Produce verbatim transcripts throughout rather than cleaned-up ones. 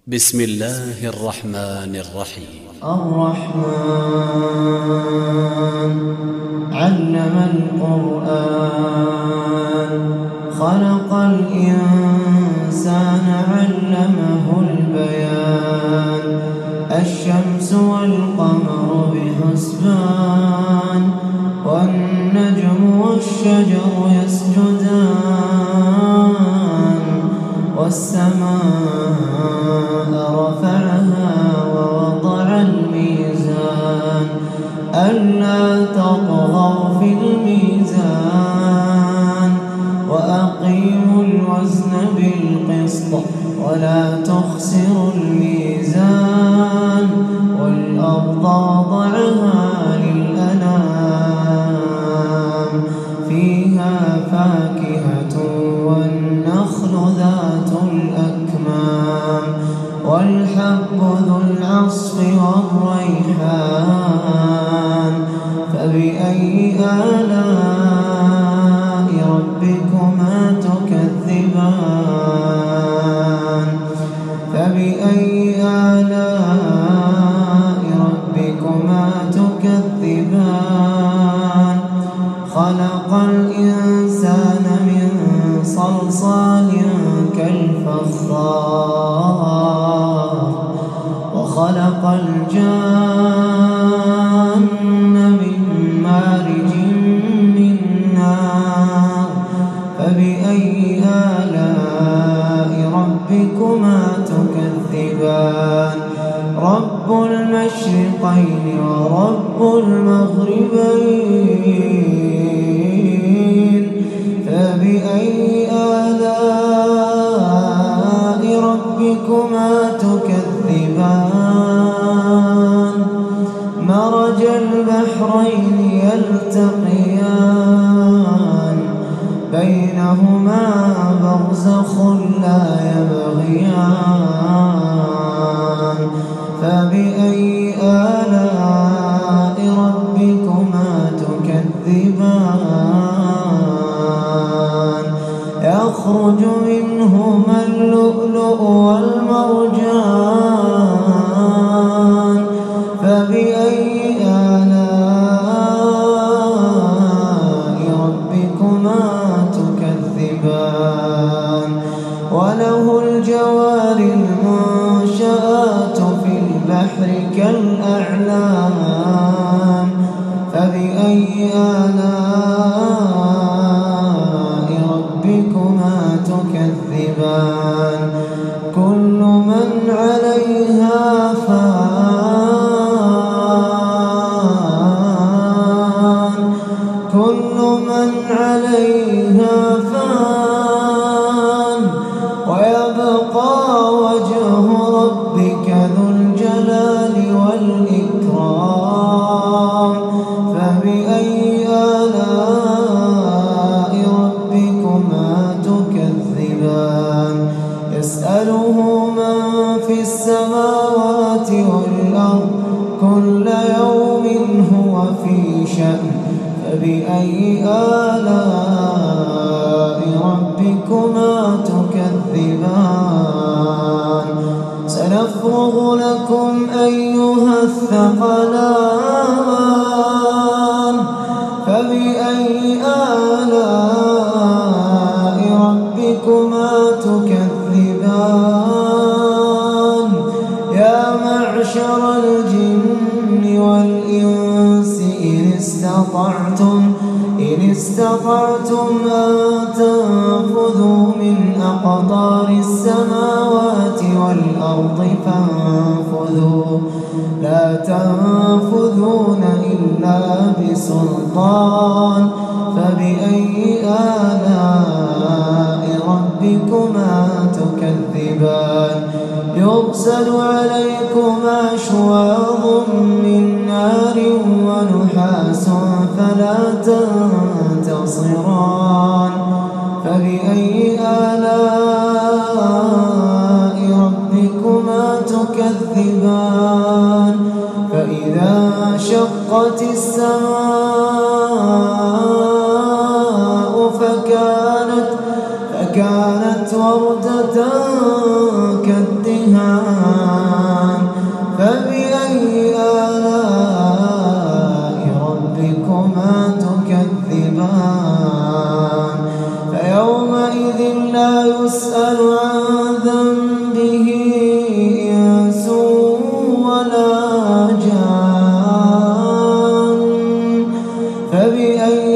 بسم الله الرحمن الرحيم. الرحمن علم القرآن خلق الإنسان علمه البيان الشمس والقمر بحسبان والنجم والشجر يسجدان والسماء رفعها ووضع الميزان ألا تطغوا في الميزان وأقيموا الوزن بالقسط ولا تخسروا الميزان والأرض وضعها للأنام فيها فاكهة والنخل ذات الأكمام والحب ذو العصف والريحان فبأي آلاء ربكما تكذبان فبأي آلاء ربكما تكذبان خلق الإنسان من صلصال كالفخار وخلق الجان من مارج من نار فبأي آلاء ربكما تكذبان رب المشرقين ورب المغربين فبأي آلاء ربكما تكذبان مرج البحرين يلتقيان بينهما برزخ لا يبغيان فبأي آلاء ربكما تكذبان يخرج منهما اللؤلؤ والمرجان فبأي آلاء ربكما تكذبان وله الجوار المنشآت في البحر كالأعلام فبأي آلاء ربكما تكذبان كل من عليها فان كل من عليها فان ويبقى وجه ربك ذو الجلال والإكرام فبأي آلاء ربكما تكذبان يسأله من في السماوات والأرض كل يوم هو في شأن فبأي آلاء ربكما تكذبان سنفرغ لكم أيها الثقلان فبأي آلاء ربكما تكذبان يا معشر الجن والإنس إن استطعتم إن استطعتم أن تنفذوا من أقطار السماوات والأرض فانفذوا لا تنفذون إلا بسلطان فبأي آلاء ربكما تكذبان يرسل عليكما شواظ من نار ونحاس فلا تنتصران فبأي آلاء ربكما تكذبان فإذا شقت السماء فكانت فكانت وردة كالدهان الجهان فبأي آلاء ربكما تكذبان فيومئذ لا يسأل عن ذنبه إنس ولا جان فبأي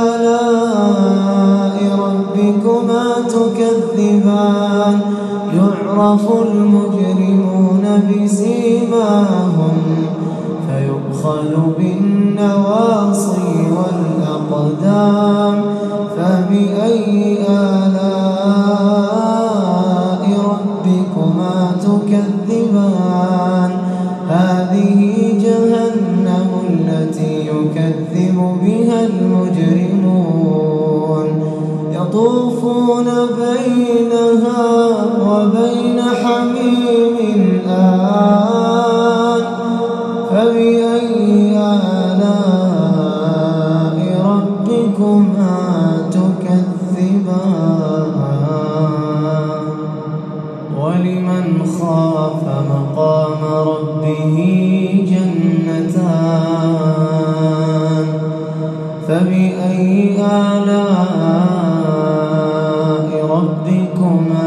آلاء ربكما تكذبان يعرف المجرمون بسيماهم فيؤخذ بالنواصي والأقدام فبأي آلاء ربكما تكذبان هذه جهنم التي يكذب بها المجرمون يطوفون بينها وبين حميم آن فبأي آلاء ربكما تكذبان ولمن خاف مقام ربه جنتان فبأي آلاء ربكما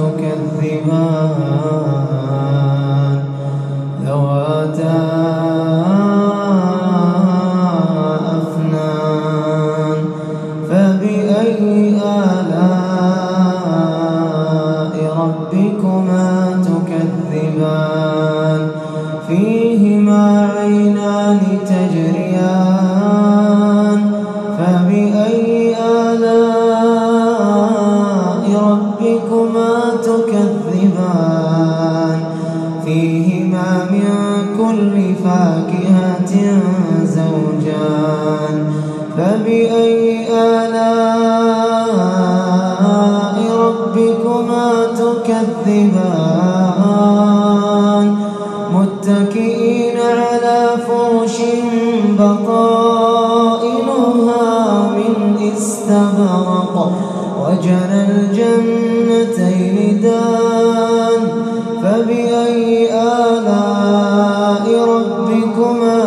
تكذبان ذواتا أفنان فبأي آلاء ربكما تكذبان فيهما عينان تجريان فبأي آلاء ربكما تكذبان فيهما من كل فاكهة زوجان فبأي آلاء ربكما تكذبان متكئين على فرش بطائنها من استبرق وجنى الجنتين دان فبأي آلاء ربكما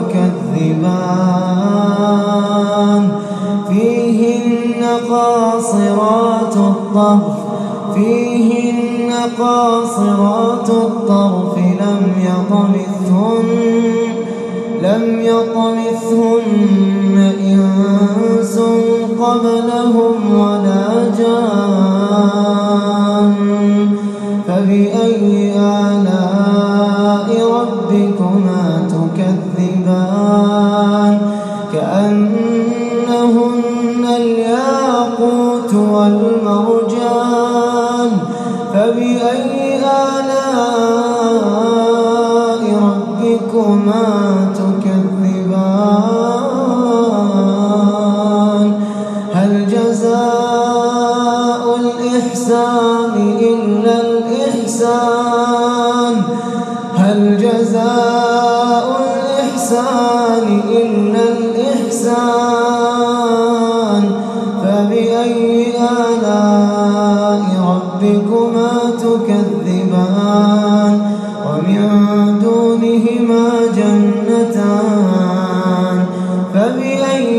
تكذبان فيهن قاصرات الطرف فيهن قاصرات الطرف لم يطمثهن لم يطمثهن إنس قبلهم ولا جان فبأي آلاء ربكما تكذبان كأنهن الياقوت والمرجان فبأي آلاء ربكما تكذبان هل جزاء الإحسان إلا الإحسان هل جزاء الإحسان إلا الإحسان فبأي آلاء ربكما تكذبان ومن دونهما جنتان فبأي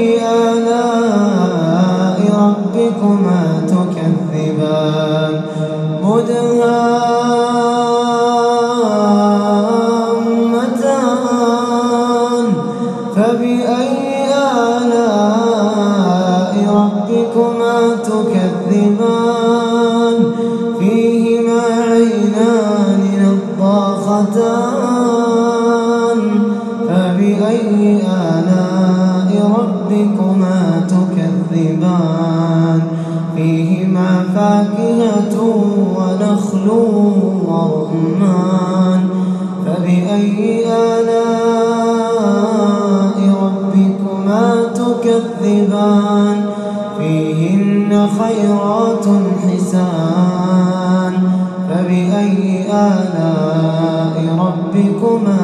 آلاء ربكما تكذبان مدهامتان فبأي آلاء ربكما تكذبان فيهما عينان نضاختان فبأي آلاء ربكما تكذبان فيهما فاكهة ونخل ورمان فبأي آلاء ربكما تكذبان فيهن خيرات حسان فبأي آلاء ربكما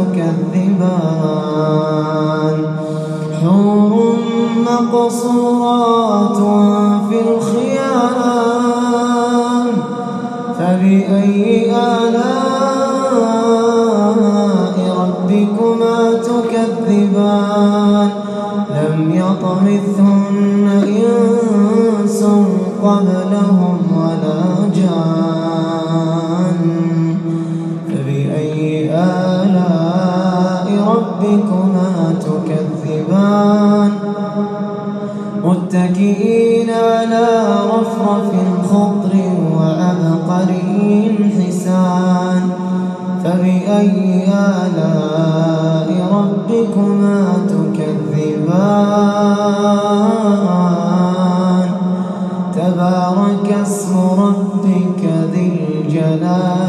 تكذبان حور مقصورات في الخيام فبأي آلاء ربكما تكذبان لم يطمثهن إنس قبلهم ولا جان فبأي آلاء ربكما تكذبان متكئين على رفرف خضر وعبقري حسان فبأي آلاء ربكما تكذبان تبارك اسم ربك ذي الجلال